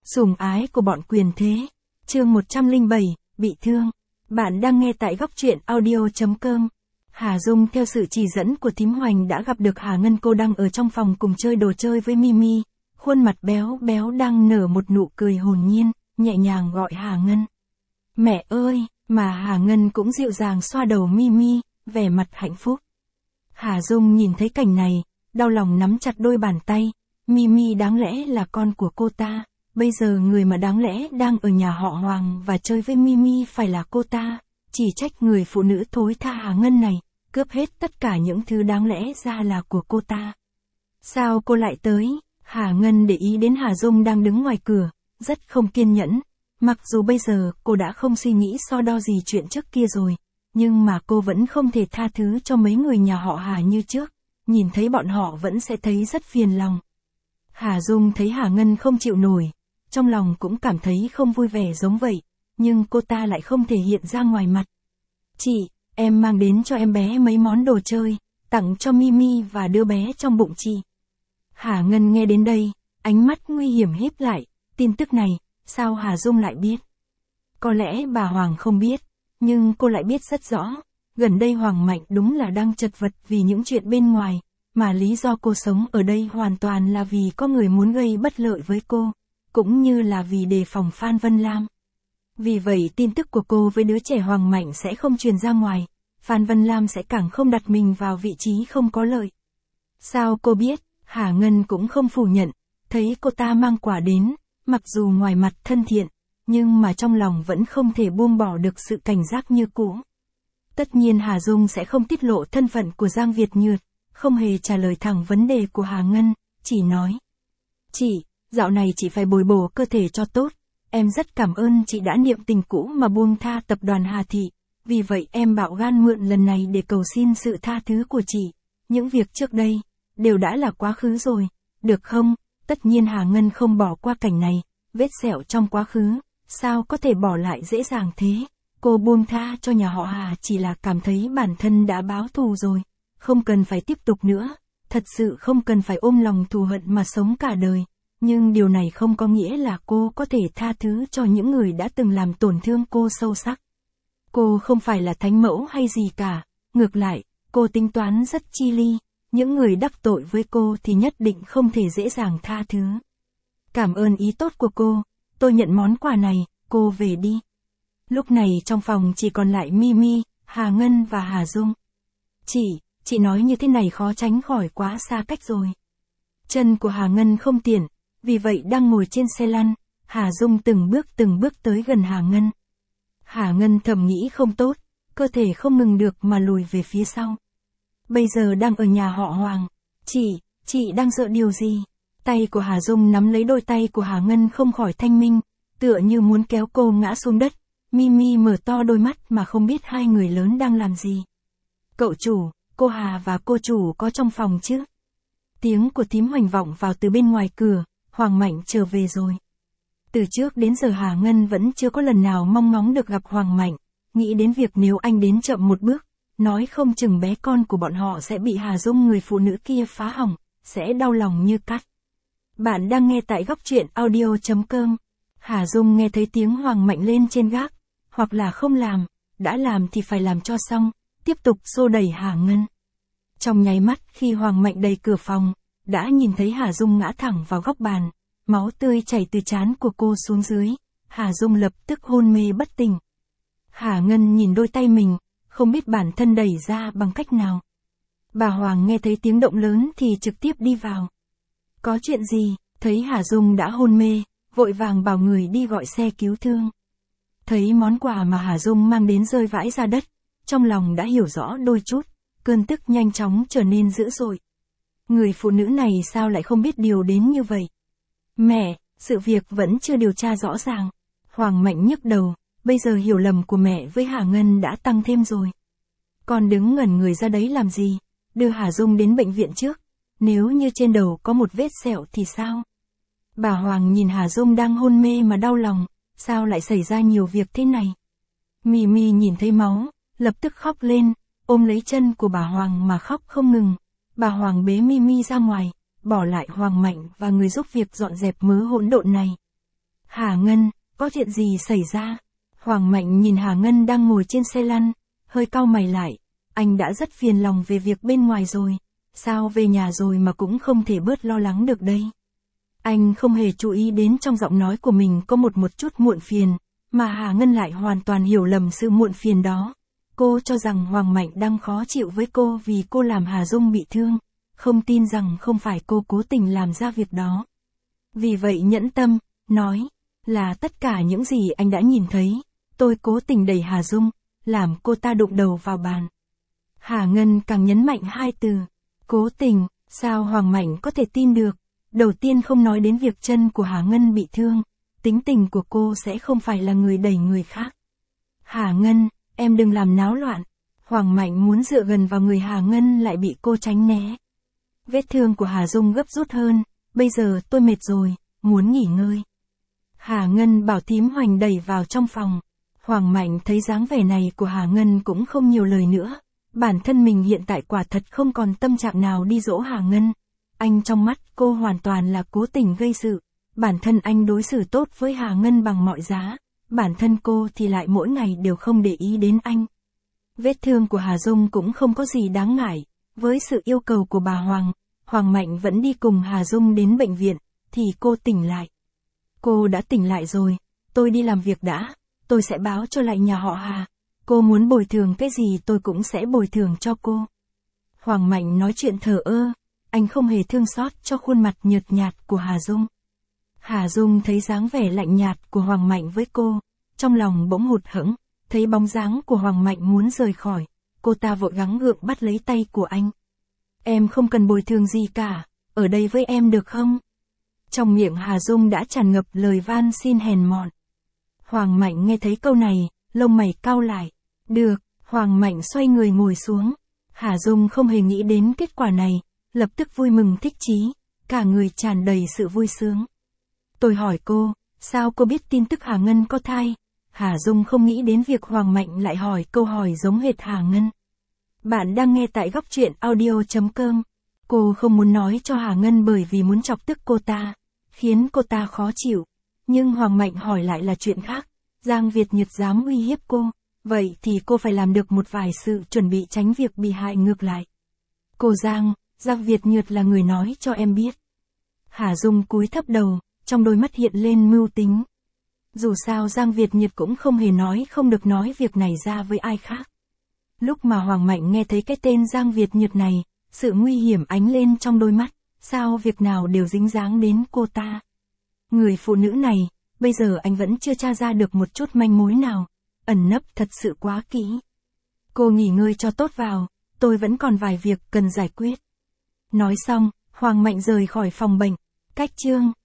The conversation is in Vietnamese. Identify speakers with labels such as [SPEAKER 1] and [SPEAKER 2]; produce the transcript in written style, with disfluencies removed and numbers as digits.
[SPEAKER 1] Sủng ái của bọn quyền thế. Chương 107, bị thương. Bạn đang nghe tại góc truyện audio.com. Hà Dung theo sự chỉ dẫn của thím Hoành đã gặp được Hà Ngân, cô đang ở trong phòng cùng chơi đồ chơi với Mimi, khuôn mặt béo béo đang nở một nụ cười hồn nhiên, nhẹ nhàng gọi Hà Ngân. Mẹ ơi, mà Hà Ngân cũng dịu dàng xoa đầu Mimi, vẻ mặt hạnh phúc. Hà Dung nhìn thấy cảnh này, đau lòng nắm chặt đôi bàn tay, Mimi đáng lẽ là con của cô ta. Bây giờ người mà đáng lẽ đang ở nhà họ Hoàng và chơi với Mimi phải là cô ta, chỉ trách người phụ nữ thối tha Hà Ngân này, cướp hết tất cả những thứ đáng lẽ ra là của cô ta. Sao cô lại tới? Hà Ngân để ý đến Hà Dung đang đứng ngoài cửa, rất không kiên nhẫn. Mặc dù bây giờ cô đã không suy nghĩ so đo gì chuyện trước kia rồi, nhưng mà cô vẫn không thể tha thứ cho mấy người nhà họ Hà như trước, nhìn thấy bọn họ vẫn sẽ thấy rất phiền lòng. Hà Dung thấy Hà Ngân không chịu nổi, trong lòng cũng cảm thấy không vui vẻ giống vậy, nhưng cô ta lại không thể hiện ra ngoài mặt. Chị, em mang đến cho em bé mấy món đồ chơi, tặng cho Mimi và đứa bé trong bụng chị. Hà Ngân nghe đến đây, ánh mắt nguy hiểm híp lại, tin tức này, sao Hà Dung lại biết? Có lẽ bà Hoàng không biết, nhưng cô lại biết rất rõ, gần đây Hoàng Mạnh đúng là đang chật vật vì những chuyện bên ngoài, mà lý do cô sống ở đây hoàn toàn là vì có người muốn gây bất lợi với cô, cũng như là vì đề phòng Phan Vân Lam. Vì vậy tin tức của cô với đứa trẻ Hoàng Mạnh sẽ không truyền ra ngoài, Phan Vân Lam sẽ càng không đặt mình vào vị trí không có lợi. Sao cô biết? Hà Ngân cũng không phủ nhận, thấy cô ta mang quà đến, mặc dù ngoài mặt thân thiện, nhưng mà trong lòng vẫn không thể buông bỏ được sự cảnh giác như cũ. Tất nhiên Hà Dung sẽ không tiết lộ thân phận của Giang Việt Nhược, không hề trả lời thẳng vấn đề của Hà Ngân, chỉ nói. Chị, dạo này chị phải bồi bổ cơ thể cho tốt, em rất cảm ơn chị đã niệm tình cũ mà buông tha tập đoàn Hà Thị, vì vậy em bạo gan mượn lần này để cầu xin sự tha thứ của chị, những việc trước đây, đều đã là quá khứ rồi, được không? Tất nhiên Hà Ngân không bỏ qua cảnh này, vết sẹo trong quá khứ, sao có thể bỏ lại dễ dàng thế? Cô buông tha cho nhà họ Hà chỉ là cảm thấy bản thân đã báo thù rồi, không cần phải tiếp tục nữa, thật sự không cần phải ôm lòng thù hận mà sống cả đời. Nhưng điều này không có nghĩa là cô có thể tha thứ cho những người đã từng làm tổn thương cô sâu sắc. Cô không phải là thánh mẫu hay gì cả, ngược lại, cô tính toán rất chi ly, những người đắc tội với cô thì nhất định không thể dễ dàng tha thứ. Cảm ơn ý tốt của cô, tôi nhận món quà này, cô về đi. Lúc này trong phòng chỉ còn lại Mimi, Hà Ngân và Hà Dung. Chị nói như thế này khó tránh khỏi quá xa cách rồi. Chân của Hà Ngân không tiện, vì vậy đang ngồi trên xe lăn, Hà Dung từng bước tới gần Hà Ngân. Hà Ngân thầm nghĩ không tốt, cơ thể không ngừng được mà lùi về phía sau. Bây giờ đang ở nhà họ Hoàng. Chị đang sợ điều gì? Tay của Hà Dung nắm lấy đôi tay của Hà Ngân không khỏi thanh minh, tựa như muốn kéo cô ngã xuống đất. Mimi mở to đôi mắt mà không biết hai người lớn đang làm gì. Cậu chủ, cô Hà và cô chủ có trong phòng chứ? Tiếng của thím Hoành vọng vào từ bên ngoài cửa, Hoàng Mạnh trở về rồi. Từ trước đến giờ Hà Ngân vẫn chưa có lần nào mong ngóng được gặp Hoàng Mạnh, nghĩ đến việc nếu anh đến chậm một bước, nói không chừng bé con của bọn họ sẽ bị Hà Dung người phụ nữ kia phá hỏng, sẽ đau lòng như cắt. Bạn đang nghe tại góc truyện audio.com. Hà Dung nghe thấy tiếng Hoàng Mạnh lên trên gác, hoặc là không làm, đã làm thì phải làm cho xong, tiếp tục xô đẩy Hà Ngân. Trong nháy mắt khi Hoàng Mạnh đẩy cửa phòng, đã nhìn thấy Hà Dung ngã thẳng vào góc bàn, máu tươi chảy từ trán của cô xuống dưới, Hà Dung lập tức hôn mê bất tỉnh. Hà Ngân nhìn đôi tay mình, không biết bản thân đẩy ra bằng cách nào. Bà Hoàng nghe thấy tiếng động lớn thì trực tiếp đi vào. Có chuyện gì? Thấy Hà Dung đã hôn mê, vội vàng bảo người đi gọi xe cứu thương. Thấy món quà mà Hà Dung mang đến rơi vãi ra đất, trong lòng đã hiểu rõ đôi chút, cơn tức nhanh chóng trở nên dữ dội. Người phụ nữ này sao lại không biết điều đến như vậy? Mẹ, sự việc vẫn chưa điều tra rõ ràng. Hoàng Mạnh nhức đầu, bây giờ hiểu lầm của mẹ với Hà Ngân đã tăng thêm rồi. Con đứng ngẩn người ra đấy làm gì? Đưa Hà Dung đến bệnh viện trước. Nếu như trên đầu có một vết sẹo thì sao? Bà Hoàng nhìn Hà Dung đang hôn mê mà đau lòng, sao lại xảy ra nhiều việc thế này? Mimi nhìn thấy máu, lập tức khóc lên, ôm lấy chân của bà Hoàng mà khóc không ngừng. Bà Hoàng bế Mimi ra ngoài, bỏ lại Hoàng Mạnh và người giúp việc dọn dẹp mớ hỗn độn này. Hà Ngân, có chuyện gì xảy ra? Hoàng Mạnh nhìn Hà Ngân đang ngồi trên xe lăn, hơi cau mày lại. Anh đã rất phiền lòng về việc bên ngoài rồi. Sao về nhà rồi mà cũng không thể bớt lo lắng được đây? Anh không hề chú ý đến trong giọng nói của mình có một chút muộn phiền, mà Hà Ngân lại hoàn toàn hiểu lầm sự muộn phiền đó. Cô cho rằng Hoàng Mạnh đang khó chịu với cô vì cô làm Hà Dung bị thương, không tin rằng không phải cô cố tình làm ra việc đó. Vì vậy nhẫn tâm, nói, là tất cả những gì anh đã nhìn thấy, tôi cố tình đẩy Hà Dung, làm cô ta đụng đầu vào bàn. Hà Ngân càng nhấn mạnh hai từ, cố tình, sao Hoàng Mạnh có thể tin được? Đầu tiên không nói đến việc chân của Hà Ngân bị thương, tính tình của cô sẽ không phải là người đẩy người khác. Hà Ngân, em đừng làm náo loạn. Hoàng Mạnh muốn dựa gần vào người Hà Ngân lại bị cô tránh né. Vết thương của Hà Dung gấp rút hơn, bây giờ tôi mệt rồi, muốn nghỉ ngơi. Hà Ngân bảo thím Hoành đẩy vào trong phòng. Hoàng Mạnh thấy dáng vẻ này của Hà Ngân cũng không nhiều lời nữa. Bản thân mình hiện tại quả thật không còn tâm trạng nào đi dỗ Hà Ngân. Anh trong mắt cô hoàn toàn là cố tình gây sự. Bản thân anh đối xử tốt với Hà Ngân bằng mọi giá. Bản thân cô thì lại mỗi ngày đều không để ý đến anh. Vết thương của Hà Dung cũng không có gì đáng ngại. Với sự yêu cầu của bà Hoàng Mạnh vẫn đi cùng Hà Dung đến bệnh viện, thì cô tỉnh lại. Cô đã tỉnh lại rồi, tôi đi làm việc đã, tôi sẽ báo cho lại nhà họ Hà. Cô muốn bồi thường cái gì tôi cũng sẽ bồi thường cho cô. Hoàng Mạnh nói chuyện thờ ơ, anh không hề thương xót cho khuôn mặt nhợt nhạt của Hà Dung. Hà Dung thấy dáng vẻ lạnh nhạt của Hoàng Mạnh với cô, trong lòng bỗng hụt hẫng, thấy bóng dáng của Hoàng Mạnh muốn rời khỏi, cô ta vội gắng gượng bắt lấy tay của anh. Em không cần bồi thường gì cả, ở đây với em được không? Trong miệng Hà Dung đã tràn ngập lời van xin hèn mọn. Hoàng Mạnh nghe thấy câu này, lông mày cau lại. Được, Hoàng Mạnh xoay người ngồi xuống. Hà Dung không hề nghĩ đến kết quả này, lập tức vui mừng thích chí, cả người tràn đầy sự vui sướng. Tôi hỏi cô, sao cô biết tin tức Hà Ngân có thai? Hà Dung không nghĩ đến việc Hoàng Mạnh lại hỏi câu hỏi giống hệt Hà Ngân. Bạn đang nghe tại góc truyện audio.com. Cô không muốn nói cho Hà Ngân bởi vì muốn chọc tức cô ta, khiến cô ta khó chịu. Nhưng Hoàng Mạnh hỏi lại là chuyện khác. Giang Việt Nhật dám uy hiếp cô, vậy thì cô phải làm được một vài sự chuẩn bị tránh việc bị hại ngược lại. Cô Giang Việt Nhật là người nói cho em biết. Hà Dung cúi thấp đầu, trong đôi mắt hiện lên mưu tính. Dù sao Giang Việt Nhật cũng không hề nói không được nói việc này ra với ai khác. Lúc mà Hoàng Mạnh nghe thấy cái tên Giang Việt Nhật này, sự nguy hiểm ánh lên trong đôi mắt, sao việc nào đều dính dáng đến cô ta. Người phụ nữ này, bây giờ anh vẫn chưa tra ra được một chút manh mối nào, ẩn nấp thật sự quá kỹ. Cô nghỉ ngơi cho tốt vào, tôi vẫn còn vài việc cần giải quyết. Nói xong, Hoàng Mạnh rời khỏi phòng bệnh, cách chương